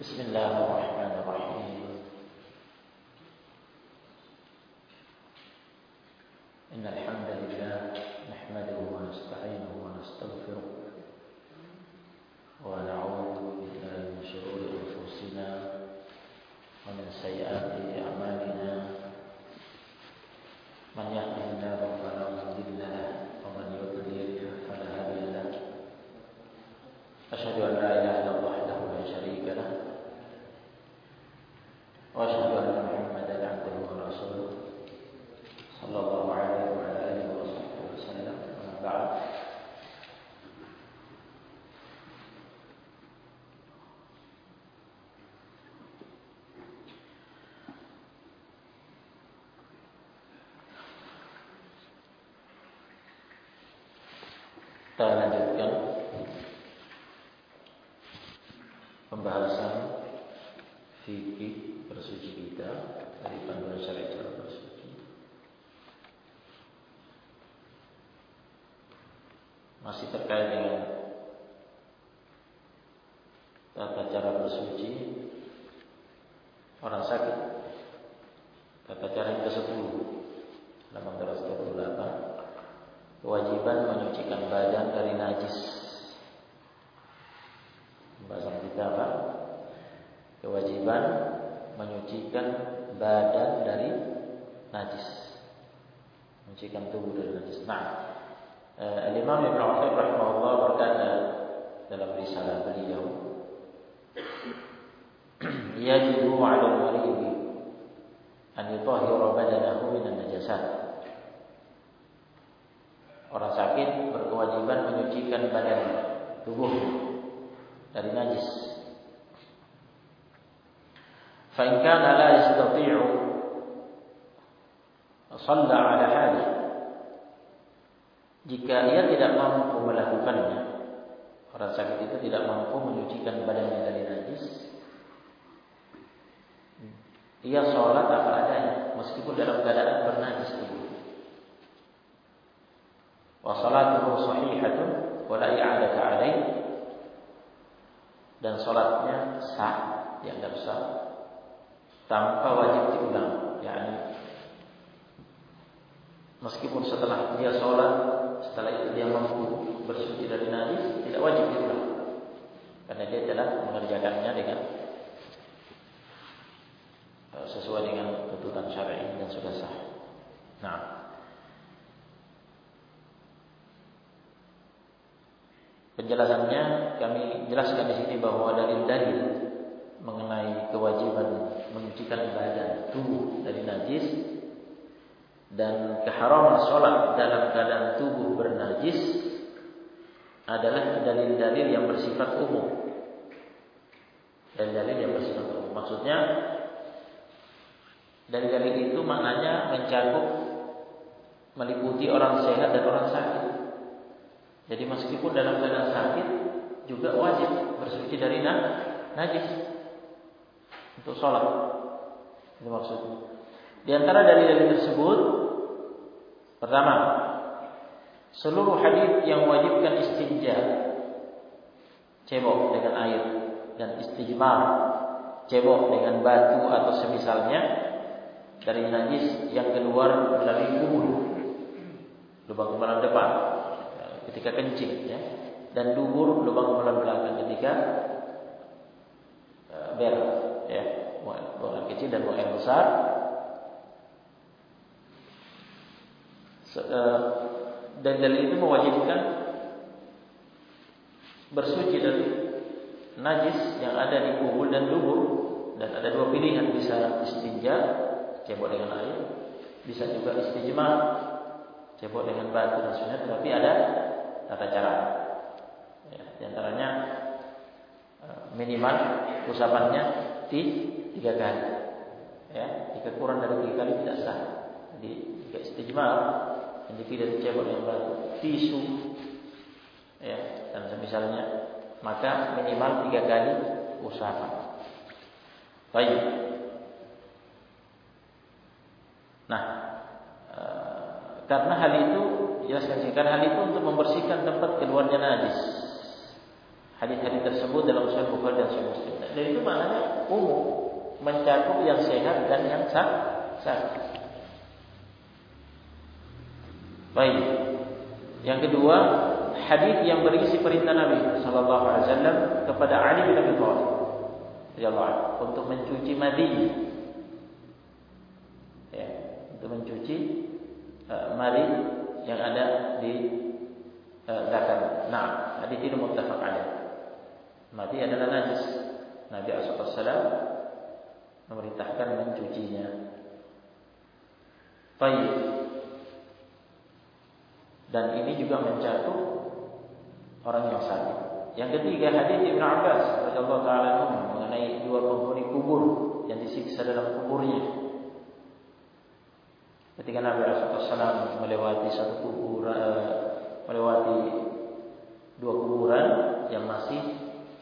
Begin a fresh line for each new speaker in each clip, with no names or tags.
Bismillahirrahmanirrahim. Innal hamdalillah nahmaduhu wa nasta'inuhu wa nastaghfiruh wa na'udzu billahi min shururi anfusina wa min sayyiati a'malina. Man yahdihillahu fala mudilla lahu wa man yudlil fala hadiya lahu. Asyhadu an la ilaha illallah wahdahu la syarika lahu wa asyhadu anna Muhammadan 'abduhu wa rasuluh sallallahu alaihi wa alihi wa sahbihi wasallam. Amma ba'd. Kita lanjutkan pembahasan fikih bersuci kita dari panduan syariat cara bersuci. Masih terkait dengan tata cara bersuci orang sakit. Tata cara yang ke-10 halaman 228, kewajiban menyucikan badan dari najis. Pembahasan kita apa? Kewajiban menyucikan badan dari najis, menyucikan tubuh dari najis. Nah, Al-Imam Ibn Uthaymin rahimahullah berkata dalam risalah beliau, yajibu 'ala al-marid an yutahhira badanahu min an-najasat. Orang sakit berkewajiban menyucikan badan tubuh dari najis. Fa in kana la yastati'u shalla 'ala halih. Jika ia tidak mampu melakukannya, orang sakit itu tidak mampu menyucikan badannya dari najis, ia sholat apa adanya, meskipun dalam keadaan bernajis tubuh. Wa salatuhu sahihatun wa la i'adata 'alaih. Dan sholatnya sah, dianggap sah, tanpa wajib diulang. Yani meskipun setelah dia sholat, setelah itu dia mampu bersuci dari najis, tidak wajib diulang, karena dia telah mengerjakannya dengan sesuai dengan tuntutan syar'i dan sudah sah. Nah, penjelasannya kami jelaskan di sini bahwa dalil-dalil mengenai kewajiban menyucikan badan tubuh dari najis dan keharaman sholat dalam keadaan tubuh bernajis adalah dalil-dalil yang bersifat umum. Dalil-dalil yang bersifat umum. Maksudnya dalil-dalil itu maknanya mencakup, meliputi orang sehat dan orang sakit. Jadi meskipun dalam keadaan sakit juga wajib bersuci dari najis untuk sholat. Itu maksudnya. Di antara dalil-dalil tersebut, pertama, seluruh hadis yang mewajibkan istinja, cebok dengan air, dan istijmar, cebok dengan batu atau semisalnya dari najis yang keluar melalui kubur, lubang kemaluan depan ketika kencing, ya, dan dubur, lubang kemaluan belakang ketika berak, ya, buang air kecil dan buang air besar. Dan dalil itu mewajibkan bersuci dari najis yang ada di kubul dan dubur, dan ada dua pilihan, bisa istinja, cebok dengan air, bisa juga istijmar, cebok dengan batu dan sunat, tetapi ada tata cara. Ya, di antaranya minimal usapannya 3 kali. Ya, jika kurang dari 3 kali tidak sah. Jadi jika istijmar yang dipilih cebok dengan batu, tisu, ya, dan semisalnya, maka minimal 3 kali usapan. Baik. Nah, karena hal itu, jelaskan, hal itu untuk membersihkan tempat keluarnya najis. Hadis-hadis tersebut dalam Sahih Bukhari dan Sahih Muslim. Dan itu maknanya umum, mencakup yang sehat dan yang sakit. Baik. Yang kedua, hadis yang berisi perintah Nabi sallallahu alaihi wasallam kepada Ali bin Abi Thalib radhiyallahu anhu untuk mencuci madhi. Ya, untuk mencuci madhi yang ada di zakar. Nah, hadis ini muttafaq alaih. Madhi adalah najis. Nabi sallallahu alaihi wasallam memerintahkan mencucinya. Baik. Dan ini juga mencakup orang yang sakit. Yang ketiga, hadis Ibnu Abbas radhiyallahu taala anhu mengenai dua penghuni kubur yang disiksa dalam kuburnya. Ketika Nabi sallallahu alaihi wasallam melewati satu kuburan, melewati dua kuburan yang masih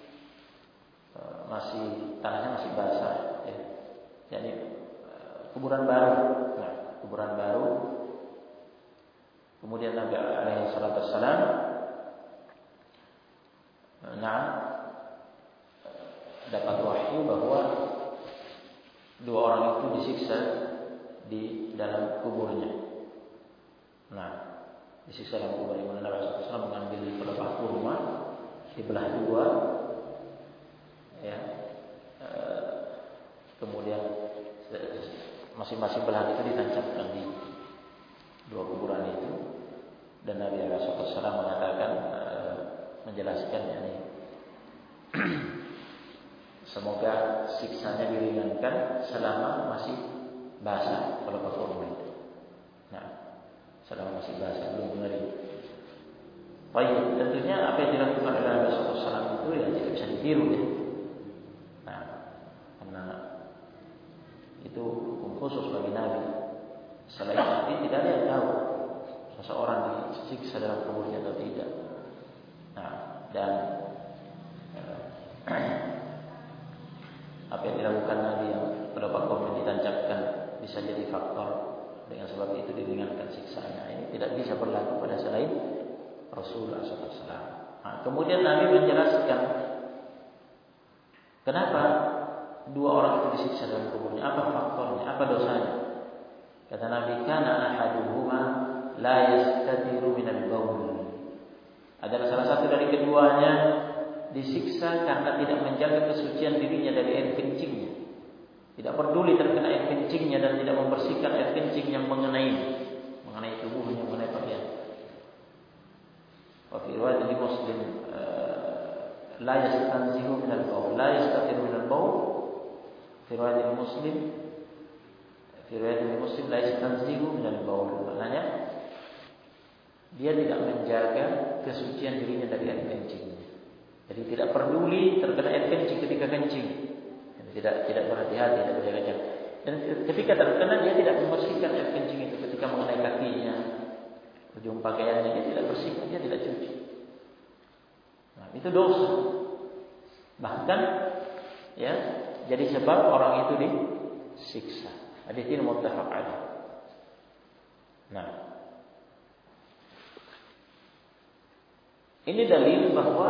tanahnya masih basah, ya. Jadi kuburan baru. Nah, kuburan baru. Kemudian Nabi alaihi salatu wassalam dapat wahyu bahwa dua orang itu disiksa di dalam kuburnya. Nah, disiksa dalam kubur di mana Nabi sallallahu alaihi wasallam mengambil pelepah kurma, dibelah dua, ya. Kemudian masing-masing belahan itu ditancapkan di dua kuburan itu, dan Nabi sallallahu alaihi wasallam mengatakan, menjelaskan, yakni semoga siksanya diringankan selama masih basah pelepah kurma itu. Nah, selama masih basah, belum mengering. Baik, tentunya apa yang dilakukan oleh Nabi sallallahu alaihi wasallam itu ya tidak bisa ditiru, ya. Nah, karena itu hukum khusus bagi Nabi. Selain Nabi tidak ada yang tahu seseorang disiksa dalam kuburnya atau tidak. Nah, dan apa yang dilakukan Nabi yang pelepah kurma ditancapkan bisa jadi faktor dengan sebab itu diringankan siksanya. Ini tidak bisa berlaku pada selain Rasulullah SAW. Nah, kemudian Nabi menjelaskan kenapa dua orang itu disiksa dalam kuburnya, apa faktornya, apa dosanya. Kata Nabi, kana ahaduhuma la yastatiru minal baul. Adalah salah satu dari keduanya disiksa karena tidak menjaga kesucian dirinya dari air kencingnya. Tidak peduli terkena air kencingnya dan tidak membersihkan air kencing yang mengenai tubuhnya, mengenai pakaian. Wa fi riwayat Muslim, la yastanzihu minal baul, la yastatiru minal baul. Fi riwayat Muslim, la yastanzihu minal baul. Maknanya dia tidak menjaga kesucian dirinya dari air kencingnya. Jadi tidak peduli terkena air kencing ketika kencing. Tidak berhati-hati, tidak berjaga-jaga. Dan ketika terkena dia tidak membersihkan air kencing itu ketika mengenai kakinya, ujung pakaiannya dia tidak bersihkan, dia tidak cuci. Nah, itu dosa. Bahkan ya jadi sebab orang itu disiksa. Hadis ini muttafaq alaih. Nah, ini dalil bahwa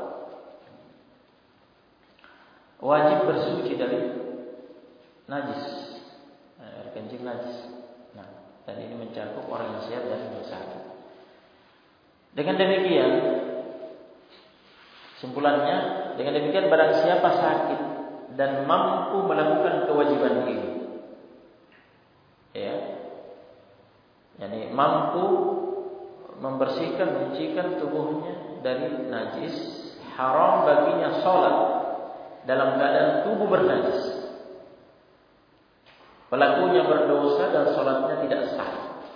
wajib bersuci dari najis, air kencing najis. Nah, dan ini mencakup orang yang sehat dan yang sakit. Dengan demikian, kesimpulannya, dengan demikian barang siapa sakit dan mampu melakukan kewajiban ini, ya, yakni mampu membersihkan, menyucikan tubuhnya dari najis, haram baginya sholat dalam keadaan tubuh bernajis. Pelakunya berdosa dan sholatnya tidak sah.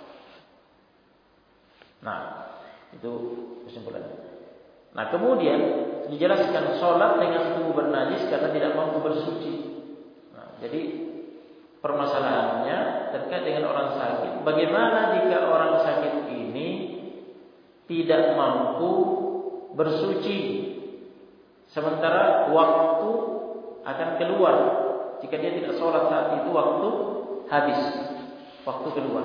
Nah, itu kesimpulannya. Nah, kemudian dijelaskan sholat dengan tubuh bernajis karena tidak mampu bersuci. Nah, jadi permasalahannya terkait dengan orang sakit. Bagaimana jika orang sakit ini tidak mampu bersuci, sementara waktu akan keluar? Jika dia tidak sholat saat itu, waktu habis, waktu keluar.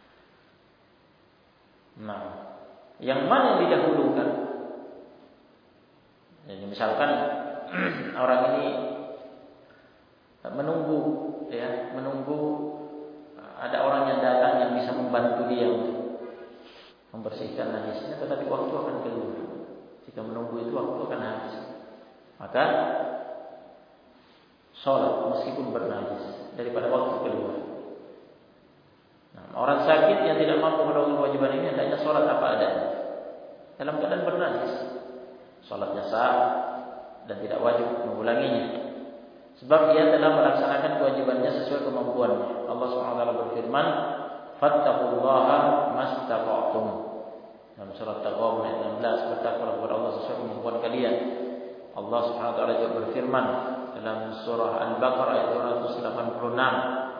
Nah, yang mana yang didahulukan? Jadi misalkan orang ini menunggu ada orang yang datang yang bisa membantu dia untuk membersihkan najisnya, tetapi waktu akan keluar. Jika menunggu itu waktu akan habis, maka sholat meskipun bernajis daripada waktu keluar. Nah, orang sakit yang tidak mampu melakukan kewajiban ini hendaknya sholat apa adanya dalam keadaan bernajis. Sholatnya sah dan tidak wajib mengulanginya, sebab ia telah melaksanakan kewajibannya sesuai kemampuannya. Allah SWT berfirman, "Fattaqullaha mastata'tum." Dalam surat Taghabun ayat 16, bertakwalah kepada Allah sesuai kemampuan kalian. Allah SWT juga berfirman dalam surah Al-Baqarah ayat 286,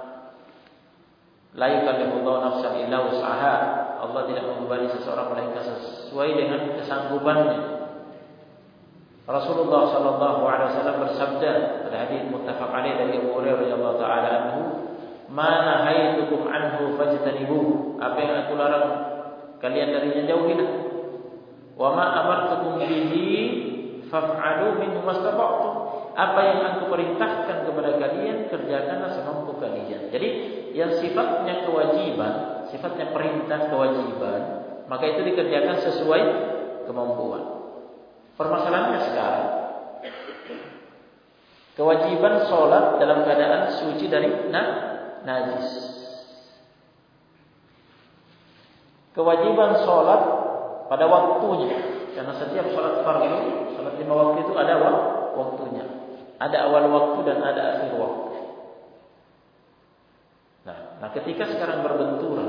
"La yukallifullahu nafsan illa wus'aha." Allah tidak membebani seseorang melainkan sesuai dengan kesanggupannya. Rasulullah sallallahu alaihi wasallam bersabda pada hadis muttafaq alaih dari Abu Hurairah radhiyallahu taala anhu, "Ma nahaitukum anhu fajtanibuhu." Apa yang aku larang kalian darinya jauhilah. "Wa ma amartukum bihi faf'alu minhu mastata'tum." Apa yang aku perintahkan kepada kalian kerjakanlah semampu kalian. Jadi yang sifatnya kewajiban, sifatnya perintah kewajiban, maka itu dikerjakan sesuai kemampuan. Permasalahannya sekarang, kewajiban sholat dalam keadaan suci dari najis. Kewajiban sholat pada waktunya, karena setiap sholat fardu, sholat 5 waktu itu ada waktunya. Ada awal waktu dan ada akhir waktu. Nah, ketika sekarang berbenturan,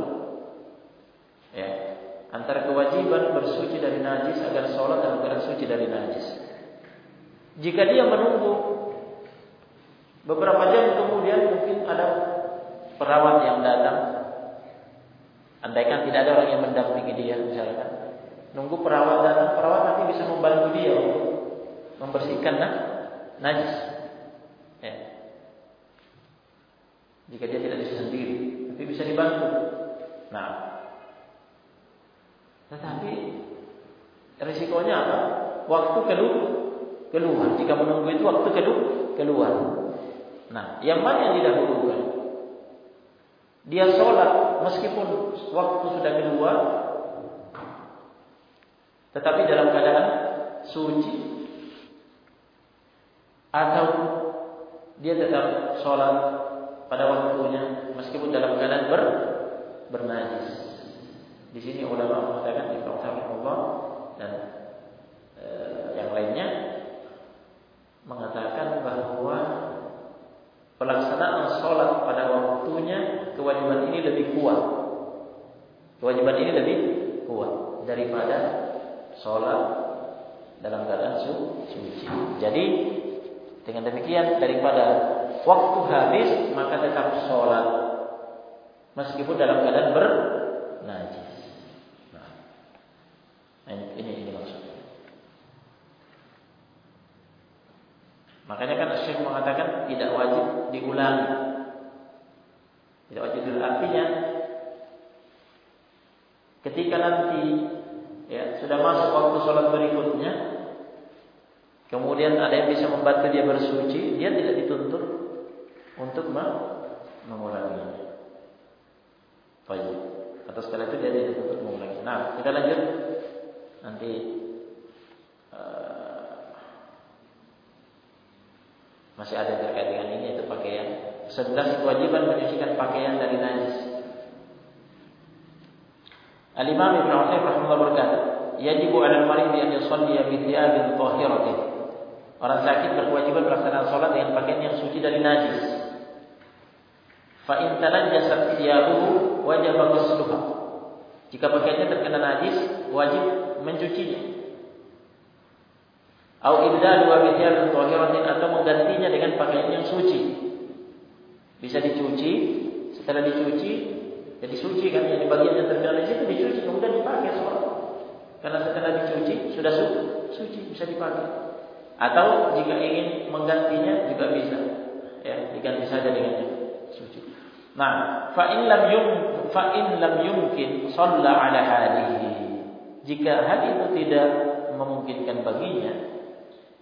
antara kewajiban bersuci dari najis agar sholat dalam keadaan suci dari najis. Jika dia menunggu beberapa jam kemudian mungkin ada perawat yang datang. Andaikan tidak ada orang yang mendampingi dia misalkan. Nunggu perawat datang, perawat nanti bisa membantu dia untuk membersihkan najis. Jika dia tidak bisa sendiri, tapi bisa dibantu. Nah, tetapi risikonya apa? Waktu keluar. Jika menunggu itu waktu keluar. Nah, yang mana yang didahulukan? Dia sholat meskipun waktu sudah keluar, tetapi dalam keadaan suci, atau dia tetap sholat pada waktunya meskipun dalam keadaan bernajis. Di sini ulama mengatakan di Allah dan yang lainnya mengatakan bahwa pelaksanaan sholat pada waktunya kewajiban ini lebih kuat. Kewajiban ini lebih kuat daripada sholat dalam keadaan suci. Jadi dengan demikian daripada waktu habis maka tetap sholat meskipun dalam keadaan bernajis. Ini maksudnya. Makanya kan Syekh mengatakan tidak wajib diulangi. Tidak wajib diulangi. Artinya ketika nanti sudah masuk waktu sholat berikutnya, kemudian ada yang bisa membantu dia bersuci, dia tidak dituntut untuk mengulanginya. Baik. Atas sekali itu dia tidak dituntut mengulanginya. Nah, kita lanjut. Nanti masih ada terkait dengan ini, yaitu pakaian. 11 kewajiban menyucikan pakaian dari najis. Al-Imam Ibnu Utsaimin rahimahullah berkata, "Yajibu 'alal marid an yusalli bi thiyabin tahiratin." Orang sakit berkewajiban melaksanakan salat dengan pakaian yang suci dari najis. Fa in tanajjasat thiyabuhu wajaba ghusluha. Jika pakaiannya terkena najis, wajib mencucinya. Au ibdalu wa bithiyabin tahiratin, atau menggantinya dengan pakaian yang suci. Bisa dicuci, setelah dicuci jadi suci kan, jadi bagian yang terkena najis itu dicuci kemudian dipakai sholat. Karena setelah dicuci sudah suci, bisa dipakai. Atau jika ingin menggantinya juga bisa. Diganti saja dengan yang suci. Nah, fa in lam yumkin shalla ala halihi. Jika hal itu tidak memungkinkan baginya,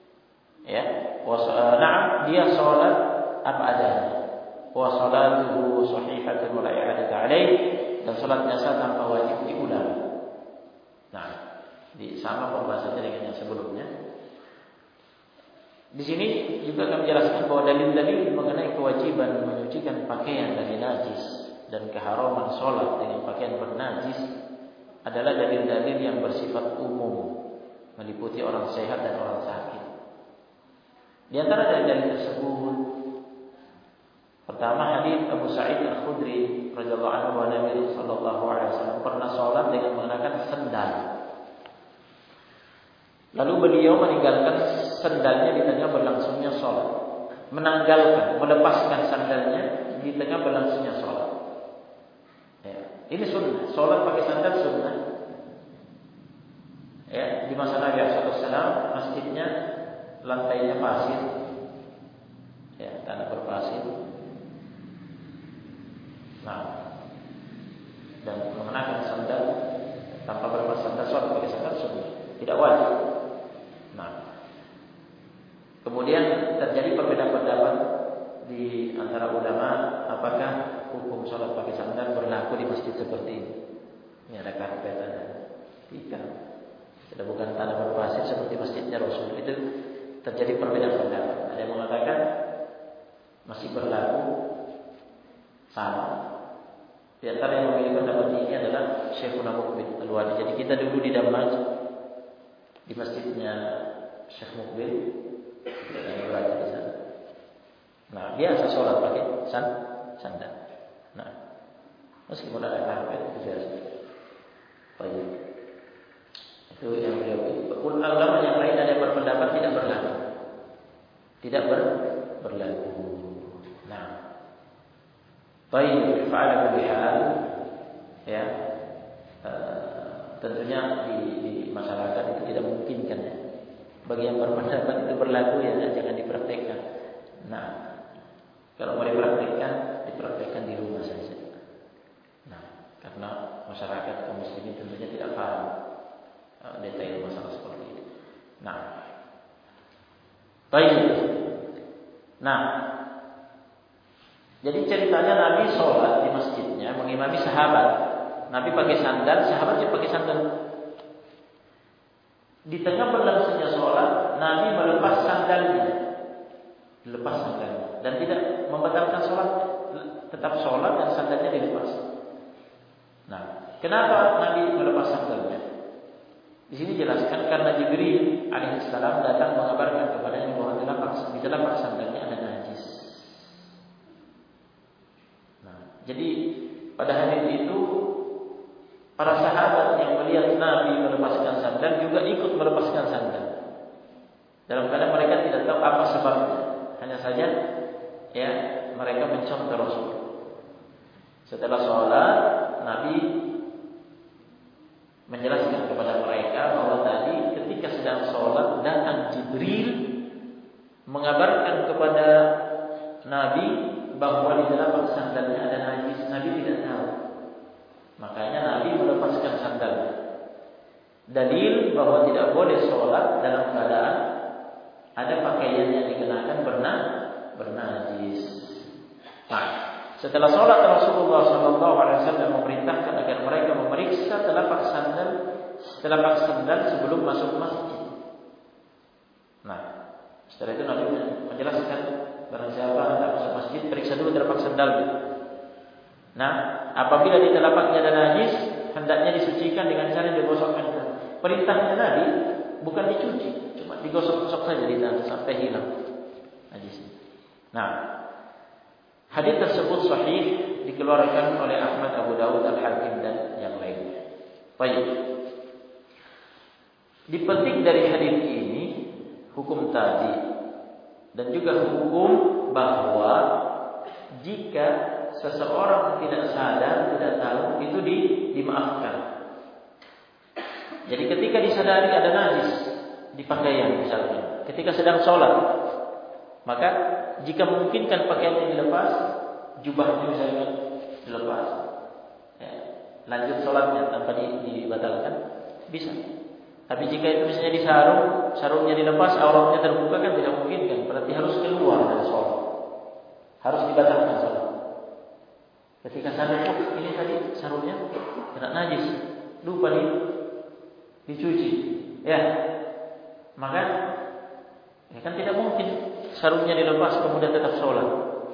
Ya, na'am, dia salat apa adanya. Wa salatuhu sahihatun wa la i'adata alaih, dan salatnya sah tanpa wajib diulang. Nah, sama pembahasannya dengan yang sebelumnya. Di sini juga kami jelaskan bahwa dalil-dalil mengenai kewajiban menyucikan pakaian dari najis dan keharaman salat dengan pakaian bernajis adalah dalil-dalil yang bersifat umum, meliputi orang sehat dan orang sakit. Di antara dalil-dalil tersebut, pertama hadis Abu Sa'id Al-Khudri radhiyallahu anhu bahwa Nabi sallallahu alaihi wasallam pernah salat dengan mengenakan sendal. Lalu beliau meninggalkan sendalnya di tengah berlangsungnya salat. Melepaskan sandalnya di tengah berlangsungnya salat. Ya, ini sunnah. Salat pakai sandal sunnah. Ya, di masa Nabi SAW masjidnya lantainya pasir. Ya, tanah berpasir. Nah, dan mengenakan sandal tanpa berlepas sandal, salat pakai sandal sunnah, tidak wajib. Nah, kemudian terjadi perbedaan pendapat di antara ulama apakah hukum salat pakai sandal berlaku di masjid seperti ini. Ini ada karpet, ada tikar, sudah bukan tanah berpasir seperti masjidnya Rasul. Itu terjadi perbedaan pendapat. Ada yang mengatakan masih berlaku sama. Di antara yang memiliki pendapat ini adalah Syekhul Muqbil Al-Wadi. Jadi kita dulu di Damaj, di masjidnya Syekh Muqbil, kita belajar di sana. Nah, biasa sholat pakai sandal. Nah, meskipun ada karpet itu biasa. Baik. Itu yang beliau. Ulama yang lain ada yang berpendapat tidak berlaku. Tidak berlaku. Nah, baik, fa'ala bihal, ya. Tentunya di masyarakat itu tidak mungkin kan ya. Bagi yang berpendapat itu berlaku ya jangan dipraktekkan. Nah, kalau mau dipraktekkan di rumah saja. Nah, karena masyarakat kaum muslimin tentunya tidak paham detail masalah seperti ini. Nah, baik. Nah, jadi ceritanya Nabi sholat di masjidnya mengimami sahabat. Nabi pakai sandal, sahabatnya pakai sandal. Di tengah berlangsungnya sholat, Nabi melepas sandalnya, dan tidak membatalkan sholat, tetap sholat dan sandalnya dilepas. Nah, kenapa Nabi melepas sandalnya? Di sini jelaskan karena Jibril alaihissalam datang mengabarkan kepadanya bahwa di telapak sandalnya ada najis. Nah, jadi pada hari itu para sahabat yang melihat Nabi melepaskan sandal juga ikut melepaskan sandal. Dalam keadaan mereka tidak tahu apa sebabnya. Hanya saja ya mereka mencontoh Rasul. Setelah sholat, Nabi menjelaskan kepada mereka bahwa tadi ketika sedang sholat datang Jibril mengabarkan kepada Nabi bahwa di dalam sandalnya ada najis. Nabi tidak tahu. Makanya Nabi melepaskan sandalnya. Dalil bahwa tidak boleh sholat dalam keadaan ada pakaian yang dikenakan bernajis. Nah, setelah sholat Rasulullah SAW memerintahkan agar mereka memeriksa telapak sandal sebelum masuk masjid. Nah, setelah itu Nabi menjelaskan barang siapa hendak masuk masjid periksa dulu telapak sandalnya. Nah, apabila di telapaknya ada najis, hendaknya disucikan dengan cara digosokkan. Perintahnya Nabi bukan dicuci, cuma digosok-gosok saja di tanah sampai hilang najisnya. Nah, hadis tersebut sahih dikeluarkan oleh Ahmad, Abu Dawud, Al-Hakim dan yang lainnya. Baik. Dipetik dari hadis ini hukum tadi dan juga hukum bahwa jika seseorang tidak sadar, tidak tahu, itu dimaafkan. Jadi ketika disadari ada najis di pakaian misalnya, ketika sedang sholat, maka jika memungkinkan pakaiannya dilepas, jubahnya misalnya dilepas, ya, lanjut sholatnya tanpa dibatalkan, bisa. Tapi jika itu misalnya di sarungnya dilepas, auratnya terbuka kan tidak mungkin kan. Berarti harus keluar dari sholat. Harus dibatalkan sholat. Ketika sadar, ini tadi sarungnya kena najis, lupa dicuci. Ya. Maka ya kan tidak mungkin sarungnya dilepas kemudian tetap sholat.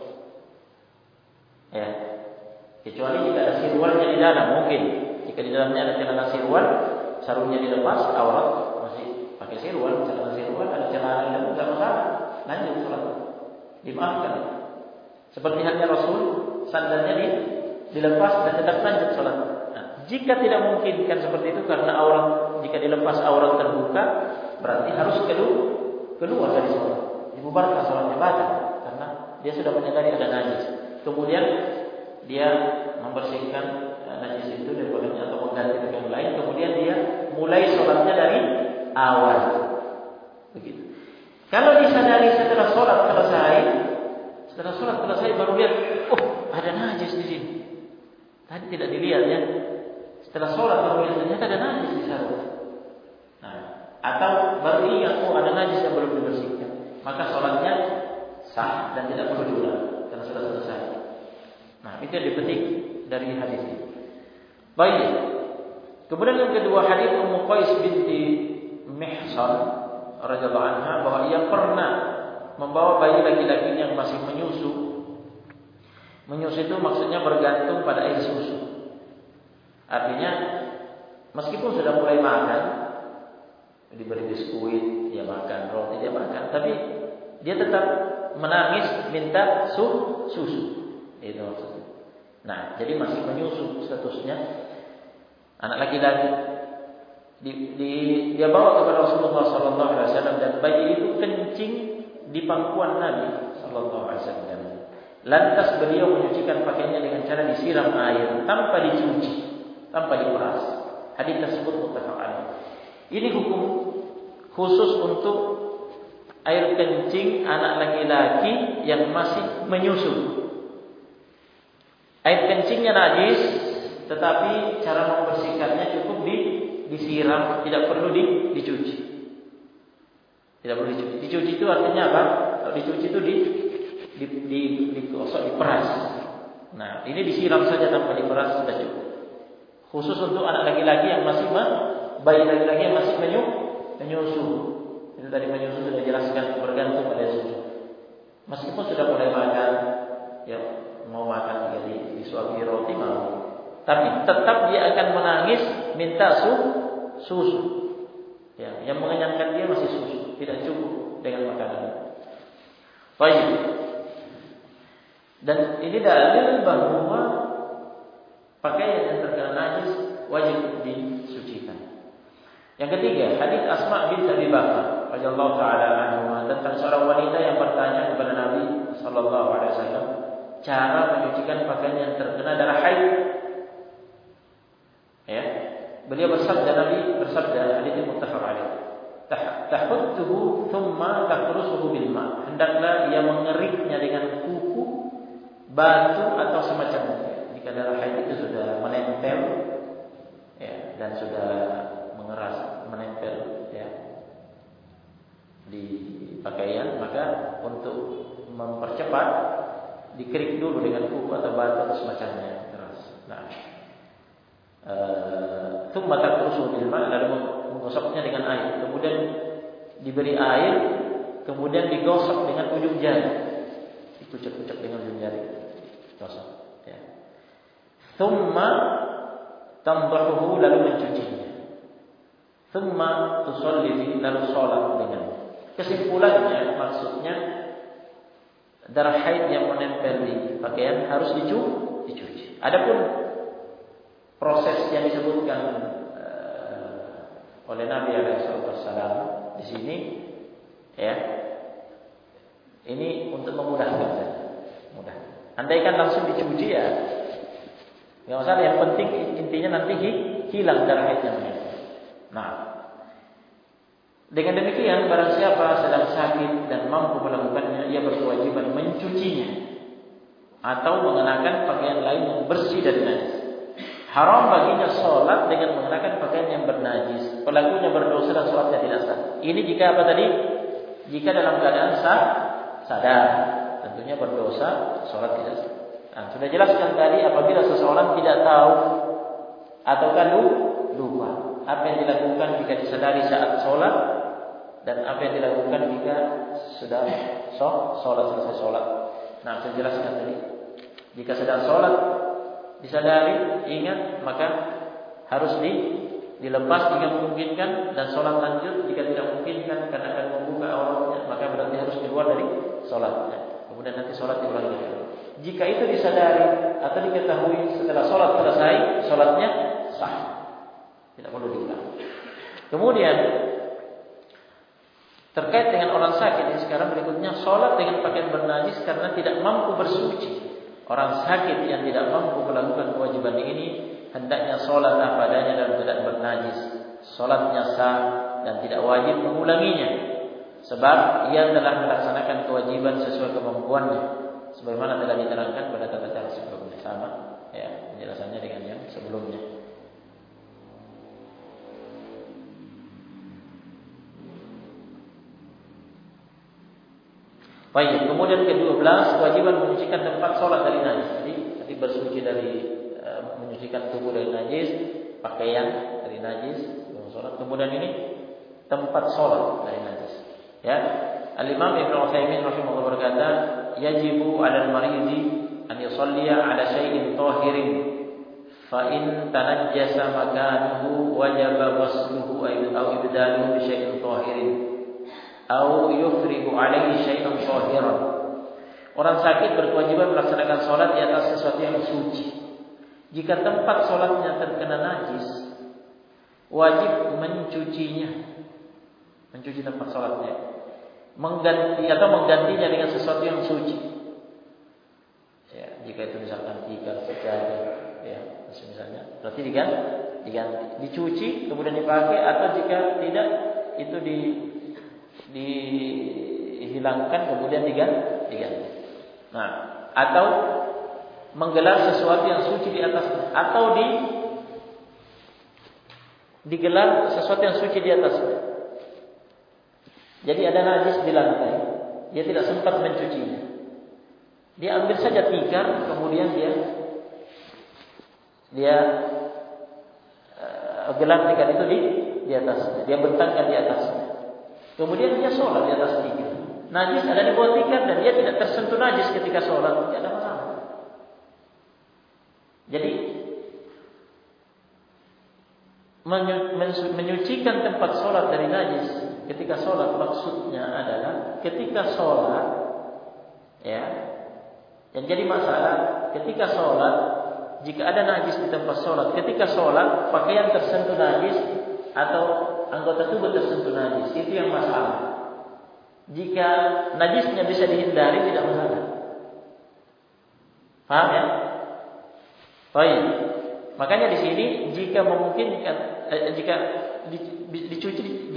Ya. Kecuali jika ada sirwalnya di dalam, mungkin. Jika di dalamnya ada celana sirwal, sarungnya dilepas, aurat masih pakai sirwal, celana sirwal, ada celana dalam, tidak masalah, lanjut sholat, dimaafkan. Seperti halnya Rasul, sandalnya dilepas dan tetap lanjut sholat. Nah, jika tidak memungkinkan seperti itu karena aurat, jika dilepas aurat terbuka, berarti harus keluar dari sholat, dibubarkan sholatnya batal karena dia sudah menyadari ada najis. Kemudian dia membersihkan najis itu dari badannya atau mengganti pakaian lain, kemudian dia mulai sholatnya dari awal. Begitu. Kalau disadari setelah sholat selesai baru lihat, oh ada najis di sini. Tadi tidak dilihat ya. Setelah sholat baru lihat ternyata ada najis di sana. Nah, atau baru ingat, oh ada najis yang belum dibersihkan, maka sholatnya sah dan tidak perlu diulang karena sudah selesai. Nah, itu yang dipetik dari hadis ini. Baik. Kemudian yang kedua, hadis Ummu Qais binti Mihsan radhiyallahu anha bahwa ia pernah membawa bayi laki-laki yang masih menyusu. Menyusu itu maksudnya bergantung pada air susu. Artinya meskipun sudah mulai makan, diberi biskuit, dia makan, roti dia makan, tapi dia tetap menangis minta susu. Itu maksudnya. Nah, jadi masih menyusu statusnya, anak laki-laki. Dia bawa kepada Rasulullah sallallahu alaihi wasallam dan bayi itu kencing di pangkuan Nabi sallallahu alaihi wasallam. Lantas beliau menyucikan pakaiannya dengan cara disiram air tanpa dicuci, tanpa diperas. Hadis tersebut muttafaq alaih. Ini hukum khusus untuk air kencing anak laki-laki yang masih menyusu. Air kencingnya najis, tetapi cara membersihkannya cukup disiram, tidak perlu dicuci. Tidak perlu dicuci. Dicuci itu artinya apa? Kalau dicuci itu digosok, diperas. Nah, ini disiram saja tanpa diperas sudah cukup. Khusus untuk anak laki-laki yang masih bayi laki-laki yang masih menyusu. Itu tadi menyusu sudah jelaskan bergantung pada susu. Meskipun sudah mulai makan, ya mau makan jadi disuapi roti mau, tapi tetap dia akan menangis minta susu. Ya, yang mengenyangkan dia masih susu, tidak cukup dengan makanan. Baik. Dan ini dalil bahwa pakaian yang terkena najis wajib disucikan. Yang ketiga, hadis Asma bint Abi Bakar radhiyallahu taala anha tentang seorang wanita yang bertanya kepada Nabi sallallahu alaihi wasallam cara menyucikan pakaian yang terkena darah haid. Ya. Beliau bersabda, Nabi bersabda, hadis muttafaq alaih. Tahudduhu thumma taqrusuhu bil ma'. Hendaklah ia mengeriknya dengan kuku, batu atau semacamnya. Jika darah haid itu sudah menempel ya, dan sudah menempel ya di pakaian, maka untuk mempercepat dikerik dulu dengan kuku atau batu atau semacamnya keras. Nah, thumma taqrusuhu bil ma', lalu menggosoknya dengan air, kemudian diberi air, kemudian digosok dengan ujung jari, dikucek-kucek dengan ujung jari, gosok. Ya. Thumma tamdahuhu, lalu mencucinya. Thumma tusalli, lalu sholat dengan. Kesimpulannya, maksudnya darah haid yang menempel di pakaian harus dicuci. Adapun proses yang disebutkan oleh Nabi SAW di sini, ya, ini untuk memudahkan saja. Mudah. Andaikan langsung dicuci ya, nggak masalah. Yang penting intinya nanti hilang darah haidnya. Nah, dengan demikian barang siapa sedang sakit dan mampu melakukannya, ia berkewajiban mencucinya atau mengenakan pakaian lain yang bersih dari najis. haram baginya sholat dengan mengenakan pakaian yang bernajis. Pelakunya berdosa dan sholatnya tidak sah. Ini jika apa tadi? Jika dalam keadaan sadar, tentunya berdosa, sholat tidak sah. Nah, sudah jelaskan tadi apabila seseorang tidak tahu atau lupa, apa yang dilakukan jika disadari saat sholat dan apa yang dilakukan jika sudah selesai sholat. Nah, saya jelaskan tadi. Jika sedang sholat disadari, ingat, maka harus dilepas jika memungkinkan dan sholat lanjut. Jika tidak memungkinkan karena akan membuka auratnya, maka berarti harus keluar dari sholatnya. Kemudian nanti sholat diulangi lagi. Jika itu disadari atau diketahui setelah sholat selesai, sholatnya sah, tidak perlu diulang. Kemudian terkait dengan orang sakit ini sekarang berikutnya, sholat dengan pakaian bernajis karena tidak mampu bersuci. Orang sakit yang tidak mampu melakukan kewajiban ini hendaknya sholat apa adanya dalam keadaan bernajis. Sholatnya sah dan tidak wajib mengulanginya, sebab ia telah melaksanakan kewajiban sesuai kemampuannya. Sebagaimana telah diterangkan pada tata-tata sebelumnya, sama ya penjelasannya dengan yang sebelumnya. Baik, kemudian ke-12, kewajiban menyucikan tempat sholat dari najis. Jadi tadi bersuci dari menyucikan tubuh dari najis, pakaian dari najis, sholat. Kemudian ini tempat sholat dari najis. Ya, Al-Imam Ibnu Utsaimin rahimahullah berkata, yajibu 'alal maridi an yusalliya 'ala syai'in tahirin fa in tanajjasa makanuhu wajaba ghusluhu aw ibdaluhu bi syai'in tahirin aw yufrigu 'alaihi syai'an tahiran. Orang sakit berkewajiban melaksanakan salat di atas sesuatu yang suci. Jika tempat salatnya terkena najis, wajib mencucinya, mencuci tempat salatnya, menggantinya dengan sesuatu yang suci. Ya, jika itu misalkan tikar, sejadah, ya, misalnya, berarti diganti, dicuci kemudian dipakai, atau jika tidak itu dihilangkan kemudian diganti. Nah, atau menggelar sesuatu yang suci di atasnya, atau digelar sesuatu yang suci di atasnya. Jadi ada najis di lantai, dia tidak sempat mencucinya. Dia ambil saja tikar, kemudian dia gelar tikar itu di atasnya, dia bentangkan di atasnya. Kemudian dia sholat di atas tikar. Najis ada di bawah tikar dan dia tidak tersentuh najis ketika sholat, tidak ada masalah. Jadi menyucikan tempat sholat dari najis ketika sholat maksudnya adalah ketika sholat, ya. Yang jadi masalah ketika sholat, jika ada najis di tempat sholat, ketika sholat pakaian tersentuh najis atau anggota tubuh tersentuh najis, itu yang masalah. Jika najisnya bisa dihindari tidak masalah. Paham ya? Baik. Makanya di sini jika memungkinkan, jika dicuci,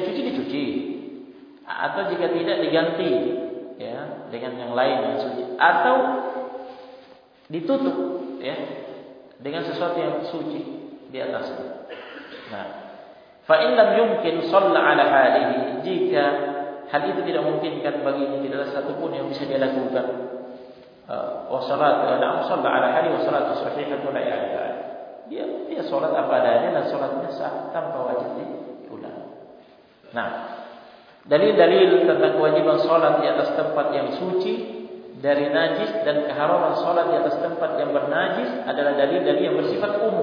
atau jika tidak diganti, ya, dengan yang lain yang suci, atau ditutup, ya, dengan sesuatu yang suci di atasnya. Nah, fa in lam yumkin shalla ala halihi, jika hal itu tidak memungkinkan baginya, tidak ada satupun yang bisa dia lakukan, wa salatu la shalla ala halihi wa salatu sahihatu la ya'ala. Dia salat apa adanya dan salatnya sah tanpa wajib diulang. Nah, dalil-dalil tentang kewajiban salat di atas tempat yang suci dari najis dan keharaman salat di atas tempat yang bernajis adalah dalil-dalil yang bersifat umum,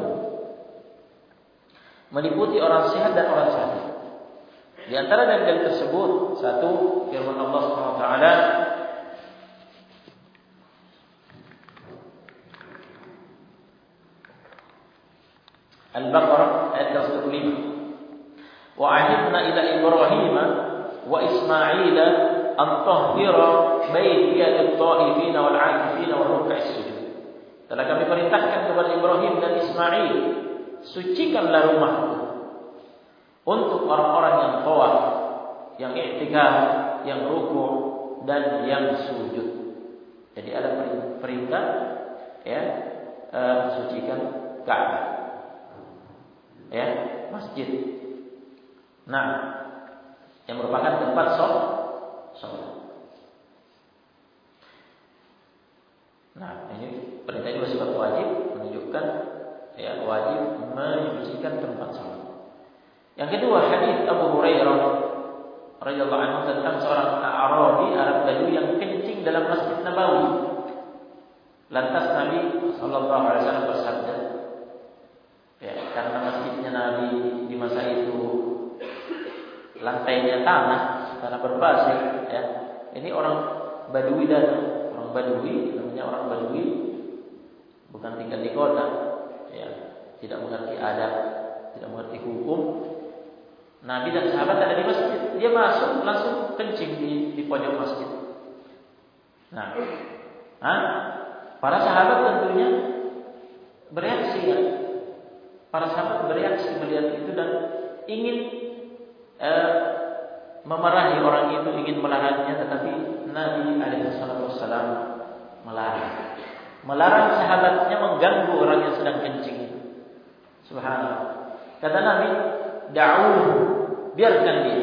meliputi orang sehat dan orang sakit. Di antara dalil tersebut, satu, firman Allah Subhanahu wa taala, Al-Baqarah ayat 105. Wa 'ahidna ila Ibrahim wa Ismail an tahhira baitiya lit-ta'ifin wal 'akifin wa ruk'is sujud. Telah kami perintahkan kepada Ibrahim dan Ismail, sucikanlah rumahku untuk orang-orang yang tawaf, yang i'tikaf, yang ruku' dan yang sujud. Jadi ada perintah, ya, sucikan Ka'bah. Ya, masjid. Nah, yang merupakan tempat sholat. Nah, ini perintah ini bersifat wajib, menunjukkan ya wajib menyucikan tempat sholat. Yang kedua, hadis Abu Hurairah radhiyallahu anhu tentang seorang Arabi Arab Badui yang kencing dalam Masjid Nabawi. Lantas Nabi sallallahu alaihi wasallam bersabda, ya, karena masjidnya Nabi di masa itu lantainya tanah berpasir, ya. Ini orang Badui datang, orang Badui, namanya orang Badui, bukan tinggal di kota, ya, tidak mengerti adab, tidak mengerti hukum. Nabi dan sahabat ada di masjid, dia masuk langsung kencing di pojok masjid. Nah, para sahabat tentunya bereaksi, ya. Para sahabat bereaksi melihat itu dan ingin memarahi orang itu, ingin melarangnya, tetapi Nabi alaihissalam melarang sahabatnya mengganggu orang yang sedang kencing itu. Subhanallah. Kata Nabi, da'uhu, biarkan dia.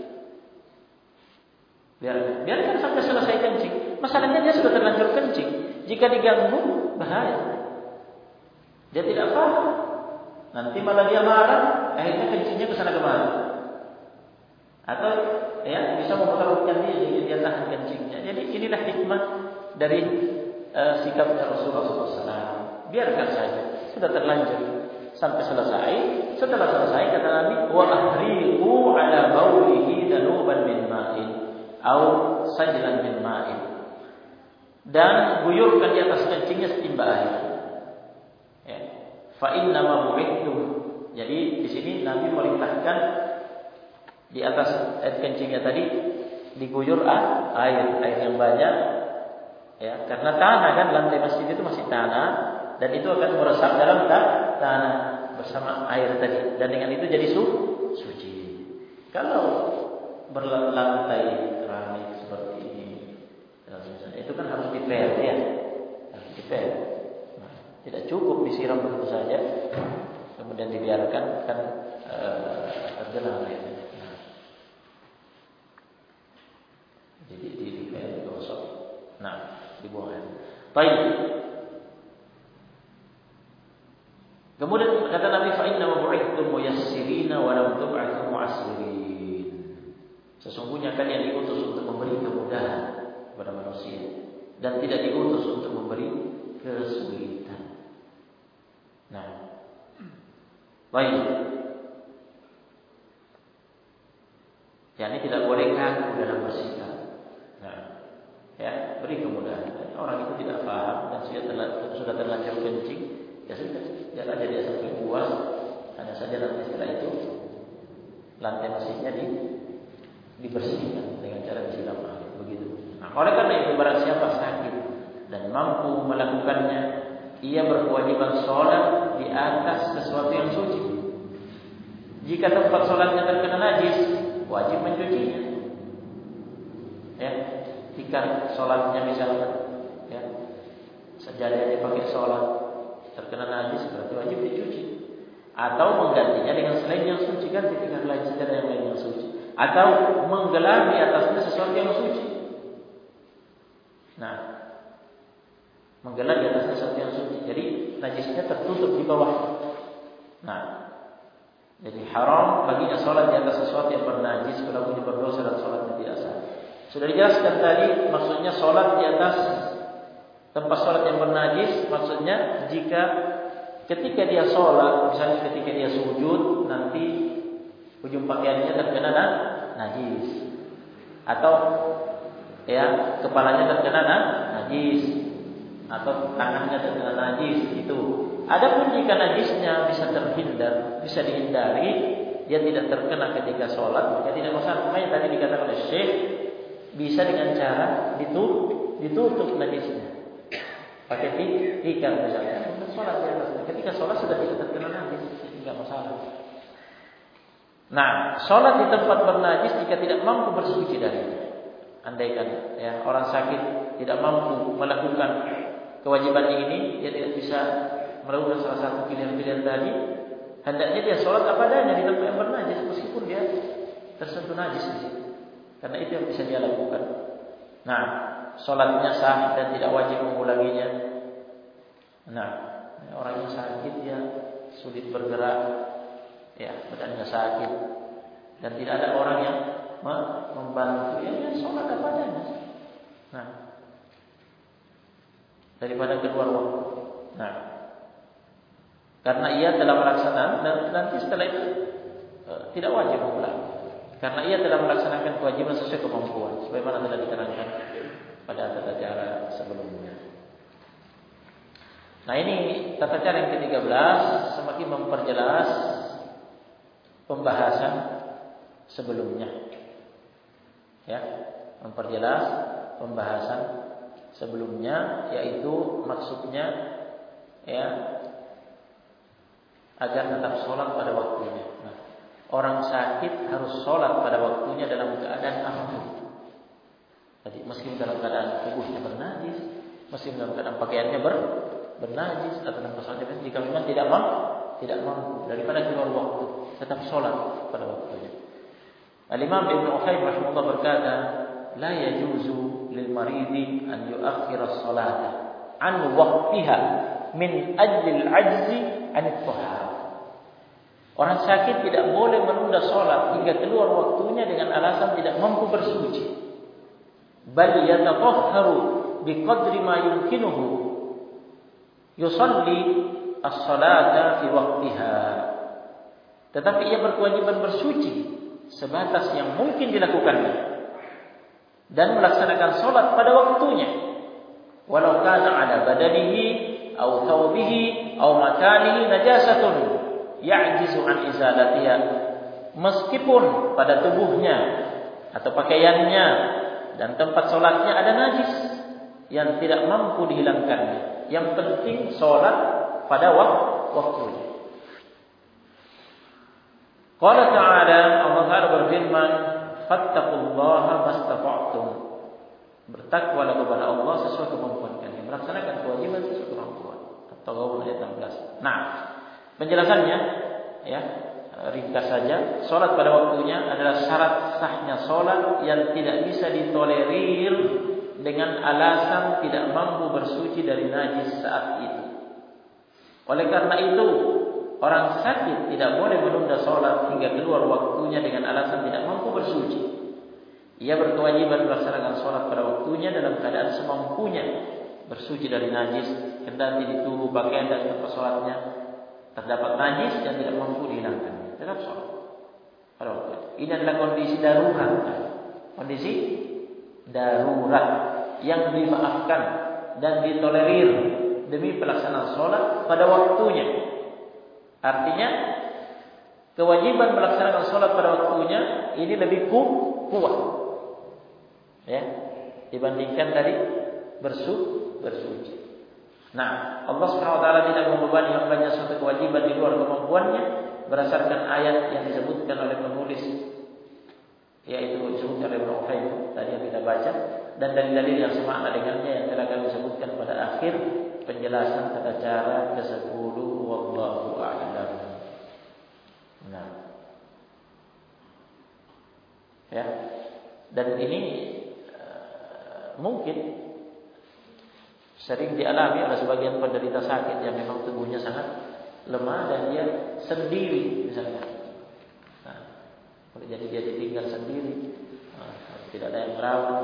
Biarkan sampai selesai kencing. Masalahnya dia sudah terlanjur kencing. Jika diganggu, bahaya. Dia tidak paham. Nanti malah dia marah, akhirnya kencingnya ke sana kemari. Atau ya bisa mempertaruhkan dia tahan kencingnya. Jadi inilah hikmah dari sikapnya Rasulullah SAW. Biarkan saja, sudah terlanjur sampai selesai. Setelah selesai kata Nabi, wa ahriqu ala baulihi danuban min ma'in au sajlan min ma'in. Dan guyurkan di atas kencingnya setimba air. Ya. Fa inna ma bu'ithum. Jadi di sini Nabi merintahkan di atas air kencingnya tadi diguyur air yang banyak, ya, karena tanah kan, lantai masjid itu masih tanah dan itu akan meresap dalam tanah bersama air tadi, dan dengan itu jadi suci. Kalau berlantai keramik seperti ini, itu kan harus dipel, ya, harus dipel. Nah, tidak cukup disiram begitu saja kemudian dibiarkan kan tergenang air. Jadi digosok. Nah, dibuang. Baik. Kemudian kata Nabi, fa inna bu'ithum muyassirina wa lam tub'atsu mu'assirin. Sesungguhnya kalian diutus untuk memberi kemudahan kepada manusia dan tidak diutus untuk memberi kesulitan. Nah, baik. Yani tidak boleh kaku dalam bersikap. Ya, beri kemudahan. Orang itu tidak paham dan sudah terlanjur kencing, ya sudah, biar aja dia sampai puas. Hanya saja nanti setelah itu lantai masjidnya dibersihkan dengan cara disiram air, begitu. Nah, oleh karena itu barang siapa sakit dan mampu melakukannya, ia berkewajiban sholat di atas sesuatu yang suci. Jika tempat sholatnya terkena najis, wajib mencucinya. Ya. Jika sholatnya misalnya, ya, sajadahnya dipakai sholat terkena najis, berarti wajib dicuci. Atau menggantinya dengan selain yang suci, kan dengan lain sajadah yang lain yang suci. Atau menggelar di atasnya sesuatu yang suci. Nah, menggelar di atasnya sesuatu yang suci. Jadi najisnya tertutup di bawah. Nah, jadi haram baginya sholat di atas sesuatu yang bernajis kalau punya berdosa dan sholatnya tidak sah. Sudah dijelaskan tadi, maksudnya sholat di atas tempat sholat yang bernajis, maksudnya jika ketika dia sholat, misalnya ketika dia sujud, nanti ujung pakaiannya terkena najis, atau ya kepalanya terkena najis, atau tangannya terkena najis, itu. Adapun jika najisnya bisa terhindar, bisa dihindari, dia tidak terkena ketika sholat, maka tidak masalah. Makanya tadi dikatakan oleh Syekh, bisa dengan cara ditutup najisnya pakai tikar misalnya, sholat di atasnya. Ketika sholat sudah tidak terkena najis, tidak masalah. Nah, sholat di tempat bernajis jika tidak mampu bersuci darinya. Andaikan ya orang sakit tidak mampu melakukan kewajiban ini, dia tidak bisa melakukan salah satu pilihan-pilihan tadi, hendaknya dia sholat apa adanya di tempat yang bernajis meskipun dia tersentuh najis di situ. Karena itu yang bisa dia lakukan. Nah, sholatnya sah dan tidak wajib mengulanginya. Nah, orang yang sakit dia sulit bergerak, ya badannya sakit dan tidak ada orang yang membantu, ya sholat apa adanya. Nah, daripada keluar waktu. Nah, karena ia telah melaksanakan dan nanti setelah itu tidak wajib mengulang. Karena ia telah melaksanakan kewajiban sesuai kemampuan, sebagaimana telah diterangkan pada tata cara sebelumnya. Nah, ini tata cara yang ke-13 semakin memperjelas pembahasan sebelumnya. Ya, memperjelas pembahasan sebelumnya, yaitu maksudnya ya agar tetap sholat pada waktunya. Nah, orang sakit harus sholat pada waktunya dalam keadaan apapun. Jadi meskipun dalam keadaan tubuhnya bernajis, meskipun dalam keadaan pakaiannya bernajis atau dalam keadaan jika memang tidak mampu daripada keluar waktu, tetap sholat pada waktunya. Al-Imam Ibnu Utsaimin rahimahullah berkata, la yajuzu lil maridi an yuakhkhira as-salata an waqtiha min ajli al-'ajzi an at-tahara. Orang sakit tidak boleh menunda sholat hingga keluar waktunya dengan alasan tidak mampu bersuci. Bal yatatahharu biqadri ma yumkinuhu yusalli as-salata fi waqtiha. Tetapi ia berkewajiban bersuci sebatas yang mungkin dilakukannya dan melaksanakan sholat pada waktunya. Walau kana ala badanihi aw thawbihi aw makanihi najasatun ya'jizu an izalatiha, meskipun pada tubuhnya atau pakaiannya dan tempat sholatnya ada najis yang tidak mampu dihilangkannya. Yang penting sholat pada waktunya. Qala ta'ala, Allah Ta'ala berfirman, fattaqullaha mastata'tum. Bertakwalah kepada Allah sesuai kemampuan kalian, melaksanakan kewajiban sesuai kemampuan. At-Taghabun ayat 16. Nah, penjelasannya ya ringkas saja. Sholat pada waktunya adalah syarat sahnya sholat yang tidak bisa ditolerir dengan alasan tidak mampu bersuci dari najis saat itu. Oleh karena itu, orang sakit tidak boleh menunda sholat hingga keluar waktunya dengan alasan tidak mampu bersuci. Ia berkewajiban melaksanakan sholat pada waktunya dalam keadaan semampunya bersuci dari najis, kendati di tubuh pakaian dan tempat sholatnya terdapat najis yang tidak mampu dihilangkannya, tetap sholat pada waktu. Ini adalah kondisi darurat. Kondisi darurat yang dimaafkan dan ditolerir demi pelaksanaan sholat pada waktunya. Artinya kewajiban melaksanakan sholat pada waktunya ini lebih kuat, ya, dibandingkan tadi bersuci. Nah, Allah Subhanahu wa taala tidak membebani hambanya suatu kewajiban di luar kemampuannya berdasarkan ayat yang disebutkan oleh penulis, yaitu disebutkan oleh Ibnu Utsaimin tadi yang kita baca, dan dalil-dalil yang semakna dengannya yang telah kami sebutkan pada akhir penjelasan tata cara ke-10. Wallahu a'lam. Nah, ya, dan ini mungkin sering dialami oleh sebagian penderita sakit yang memang tubuhnya sangat lemah dan dia sendiri misalnya. Nah, boleh jadi dia ditinggal sendiri, tidak ada yang merawat,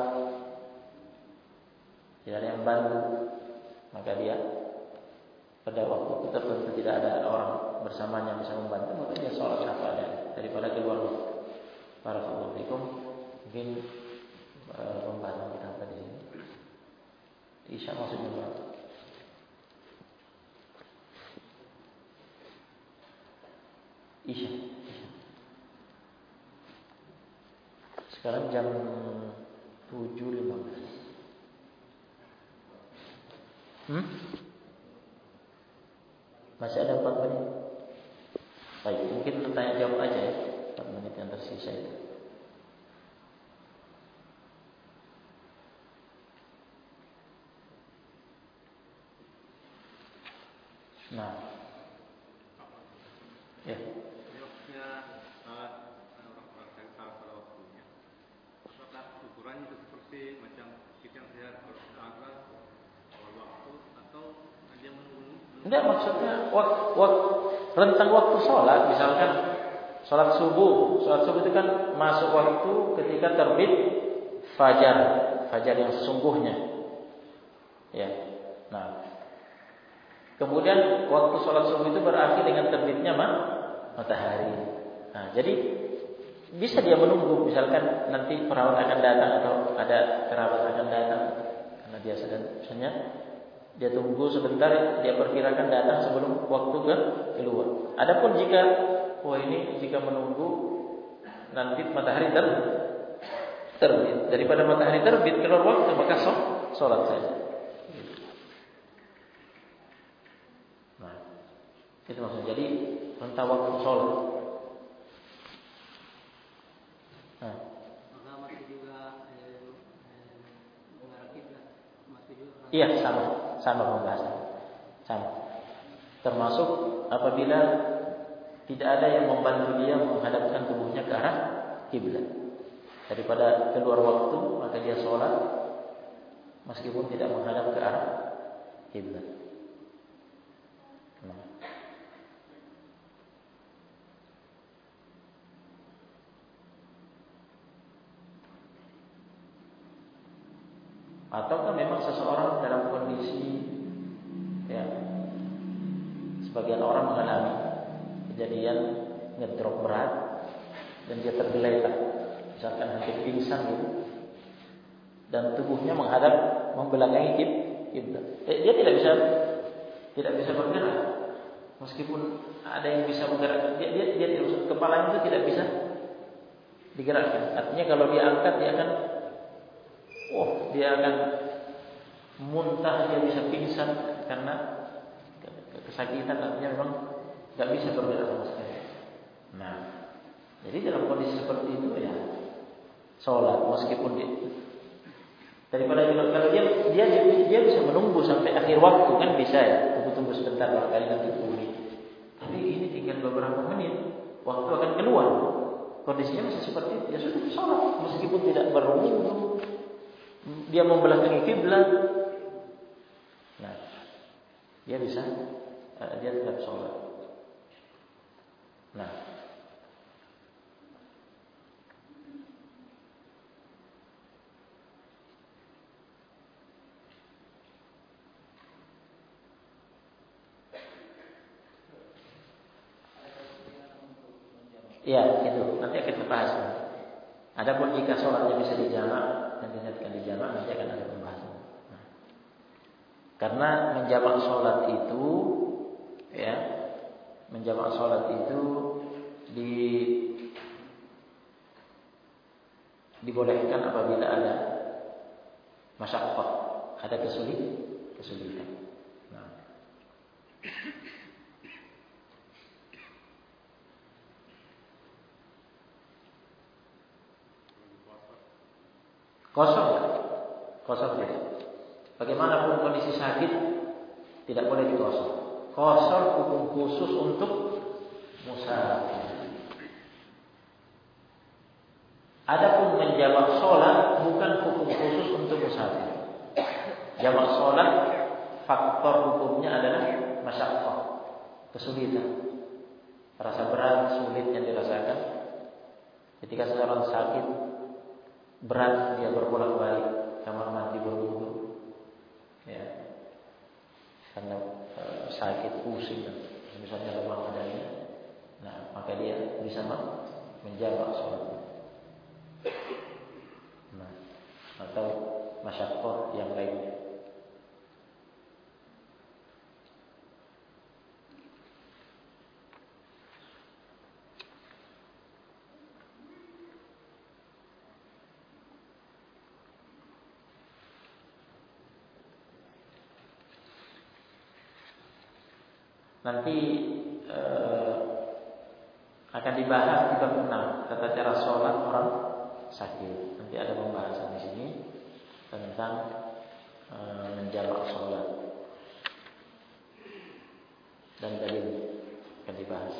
tidak ada yang bantu, maka dia pada waktu tertentu tidak ada orang bersamanya bisa membantu, maka dia sholat apa adanya daripada keluar waktu. Barakallahu fikum. Mungkin pembahasan kita tadi ini Isya maksudnya berapa? Isya. Sekarang jam 7.15. Masih ada 4 menit. Baik, mungkin tanya jawab aja ya, 4 menit yang tersisa itu. Nah, ya.
Ukurannya itu seperti macam kita yang sehat agak waktu atau dia menunggu.
Enggak, maksudnya rentang waktu sholat, misalkan sholat subuh itu kan masuk waktu ketika terbit fajar yang sesungguhnya. Ya. Nah, kemudian waktu sholat subuh itu berakhir dengan terbitnya matahari. Nah, jadi bisa dia menunggu, misalkan nanti perawan akan datang atau ada kerabat akan datang, karena dia sedang, misalnya dia tunggu sebentar, dia perkirakan datang sebelum waktu keluar. Adapun jika jika menunggu nanti matahari terbit, daripada matahari terbit keluar waktu, maka sholat saja. Nah, itu maksudnya. Jadi rentang waktu sholat. Nah.
Maka masih juga mengarah kiblat, masih juga.
Iya, sama pembahasan. Sama. Termasuk apabila tidak ada yang membantu dia menghadapkan tubuhnya ke arah kiblat. Daripada keluar waktu, maka dia sholat meskipun tidak menghadap ke arah kiblat. Nah. Ataukah memang seseorang dalam kondisi, ya, sebagian orang mengalami kejadian ngedrop berat dan dia tergeletak, misalkan hampir pingsan gitu, dan tubuhnya menghadap membelakangi kiblat. Dia tidak bisa bergerak, meskipun ada yang bisa bergerak, dia kepalanya itu tidak bisa digerakkan. Artinya kalau dia angkat, dia akan muntah, dia bisa pingsan karena kesakitan, artinya memang nggak bisa bergerak sama sekali. Nah, jadi dalam kondisi seperti itu ya sholat, meskipun daripada kalau dia bisa menunggu sampai akhir waktu, kan bisa ya, tunggu sebentar barangkali nanti pulih. Tapi ini tinggal beberapa menit, waktu akan keluar, kondisinya masih seperti itu, ya sudah sholat meskipun tidak berwudu. Dia membelakangi kiblat. Nah, dia tetap sholat. Nah, ya itu nanti akan kita bahas. Adapun jika sholatnya bisa dijamak dan diniatkan dijamak, nanti akan ada pembahasan. Nah, karena menjamak sholat itu, ya, dibolehkan apabila ada masyaqqah, ada kesulitan. Nah, kosong tidak. Bagaimanapun kondisi sakit tidak boleh dikosor. Kosor hukum khusus untuk musafir. Adapun menjamak sholat bukan hukum khusus untuk musafir. Jamak sholat faktor hukumnya adalah masyaqqah, kesulitan, rasa berat, sulit yang dirasakan ketika seorang sakit. Berat dia berbolak-balik kamar mandi berwudu, ya, karena sakit, pusing, misalnya lemah badannya. Nah, maka dia bisa menjamak sholat. Nah, atau masyaqqah yang lainnya. Nanti akan dibahas di bab 6 tata cara sholat orang sakit. Nanti ada pembahasan di sini tentang menjamak sholat. dibahas.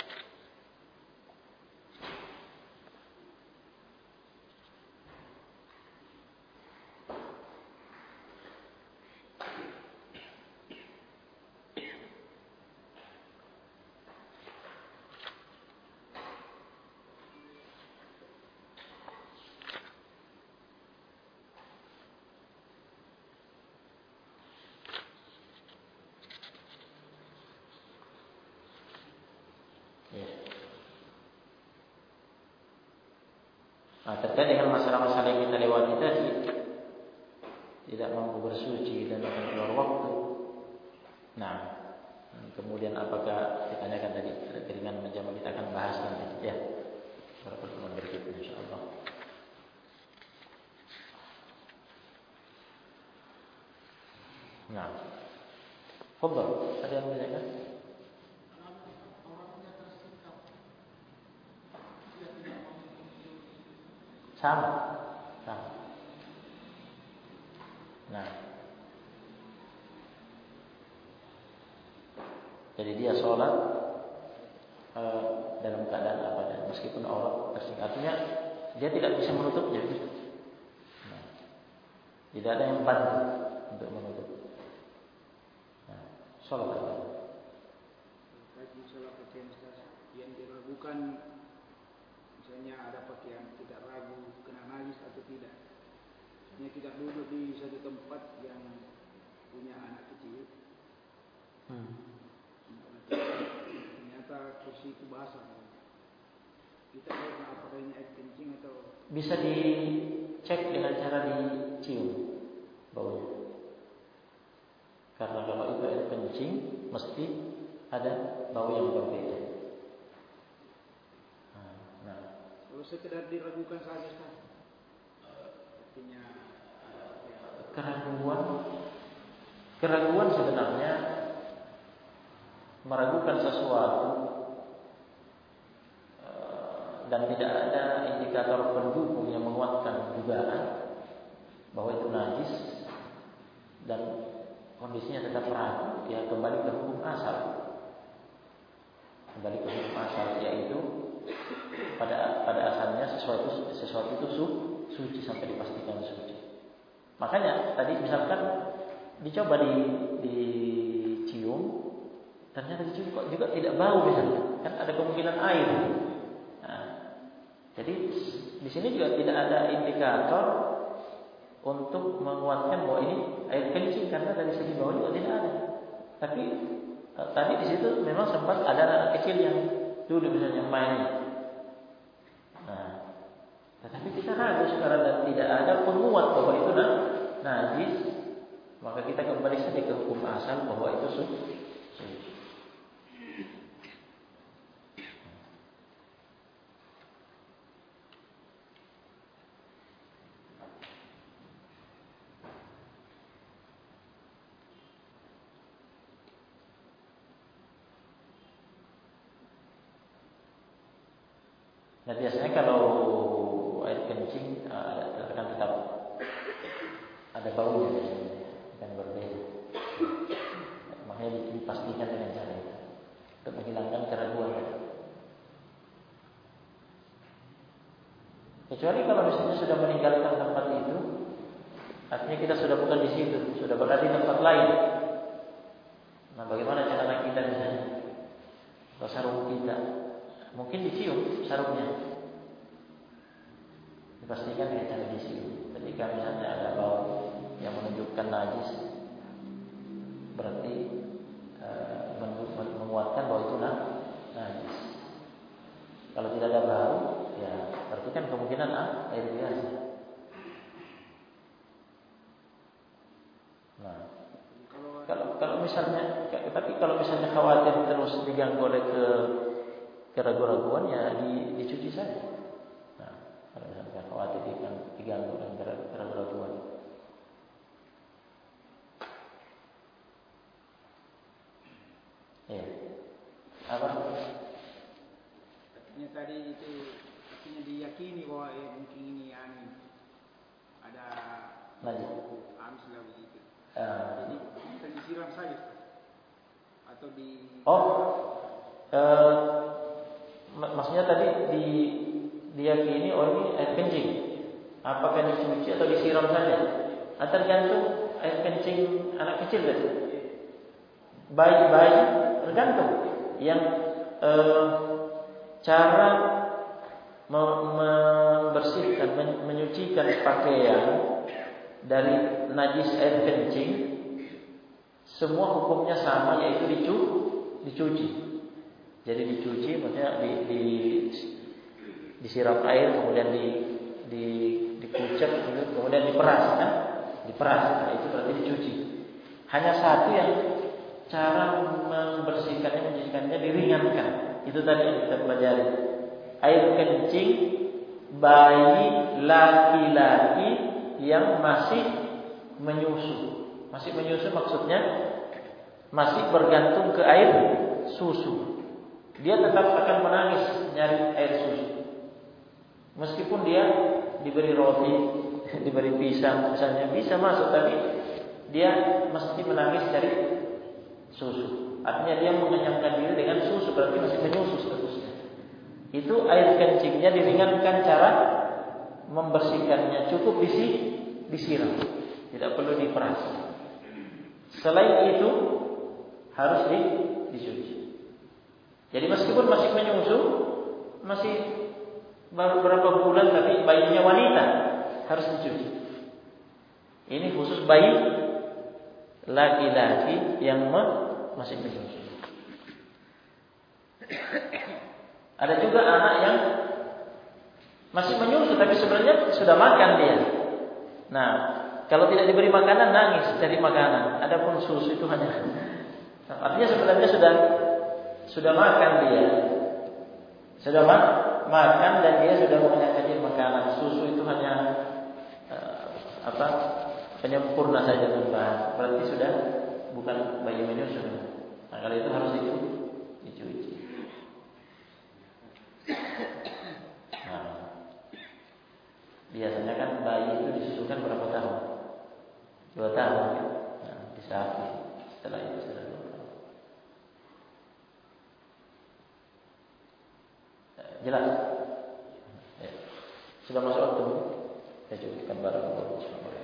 Nah, terkait dengan masalah-masalah yang kita lewati tadi, tidak mampu bersuci dan akan keluar waktu. Nah, kemudian apakah ditanyakan tadi keringan menjama, kita akan bahas nanti ya. Pada pertemuan berikutnya insyaallah. Nah, fadhal, ada yang menanyakan? Sama. Nah, jadi dia sholat dalam keadaan apa dan meskipun aurat tersingkap, artinya dia tidak bisa menutupnya. Nah, tidak ada yang bantu untuk menutup. Nah, sholat apa?
Bagi sholat pakaian yang diragukan, misalnya ada pakaian tidak ragu kena najis atau tidak. Misalnya kita duduk di satu tempat yang punya anak kecil. Ternyata kursi itu basah. Kita tahu apakah ini air kencing atau
bisa dicek dengan cara dicium baunya. Karena kalau itu air kencing mesti ada bau yang berbeda. Nah,
kalau sekedar diragukan saja, artinya
keraguan sebenarnya meragukan sesuatu dan tidak ada indikator pendukung yang menguatkan dugaan bahwa itu najis dan kondisinya tetap ragu, ya kembali ke hukum asal. Kembali ke hukum asal, yaitu pada asalnya sesuatu itu suci sampai dipastikan suci. Makanya tadi misalkan dicoba dicium, ternyata dicium kok juga tidak bau misalnya, kan ada kemungkinan air. Nah, jadi di sini juga tidak ada indikator untuk menguatkan bahwa ini air kencing, karena dari segi bau juga tidak ada. Tapi tadi di situ memang sempat ada anak kecil yang dulu misalnya main. Nah, tetapi kita ragu sekarang dan tidak ada penguat bahwa itu najis, maka kita kembali saja ke hukum asal bahwa itu suci. Nah, biasanya kalau air kencing akan tetap ada baunya, akan berbeda. Makanya dipastikan dengan cara itu untuk menghilangkan keraguan. Kecuali kalau misalnya sudah meninggalkan tempat itu, artinya kita sudah bukan di situ, sudah berada di tempat lain. Nah, bagaimana cara kita misalnya? Atau sarung kita? Mungkin dicium sarungnya. Dipastikan dengan cara dicium. Ketika misalnya ada bau yang menunjukkan najis, berarti menguatkan bahwa itu najis. Kalau tidak ada bau, ya berarti kan kemungkinan air biasa. Nah, kalau misalnya, tapi kalau misalnya khawatir terus diganggu oleh keraguan-raguan, ya dicuci saja. Nah, kalau misalnya khawatir diganggu dengan keraguan-raguan. Ya. Apa?
artinya tadi itu artinya diyakini bahwa mungkin ini ada
najis.
amis lah begitu. Jadi kita disiram saja atau di
maksudnya tadi diyakini ini air kencing, apakah dicuci atau disiram saja? Tergantung air kencing anak kecil tadi. Bayi tergantung. Yang cara membersihkan, menyucikan pakaian dari najis air kencing, semua hukumnya sama, yaitu dicuci. Jadi dicuci, maksudnya disiram air, kemudian dikucek, kemudian diperas, kan? Diperas, nah, itu berarti dicuci. Hanya satu yang cara membersihkannya, menyucikannya diringankan. Itu tadi yang kita pelajari. Air kencing bayi laki-laki yang masih menyusu. Masih menyusu maksudnya masih bergantung ke air susu. Dia tetap akan menangis nyari air susu. Meskipun dia diberi roti, diberi pisang, misalnya bisa masuk, tapi dia mesti menangis cari susu. Artinya dia mengenyangkan diri dengan susu, berarti masih menyusu statusnya. Itu air kencingnya diringankan cara membersihkannya, cukup disiram, tidak perlu diperas. Selain itu harus dicuci. Jadi meskipun masih menyusu, masih baru berapa bulan tapi bayinya wanita, harus dicuci. Ini khusus bayi laki-laki yang masih menyusu. Ada juga anak yang masih menyusu tapi sebenarnya sudah makan dia. Nah, kalau tidak diberi makanan nangis cari makanan. Adapun susu itu hanya artinya sebenarnya sudah makan dia. Sudah makan dan dia sudah mengenyangkan makanan. Susu itu hanya penyempurna saja Mbak. Berarti sudah bukan bayi menyusu. Nah, kalau itu harus dicuci. Nah, biasanya kan bayi itu disusukan berapa tahun? 2 tahun ya. Nah, disapi. Setelah itu sudah 2 tahun. Jelas? Ya. Sudah masuk waktu. Saya cukupkan barang.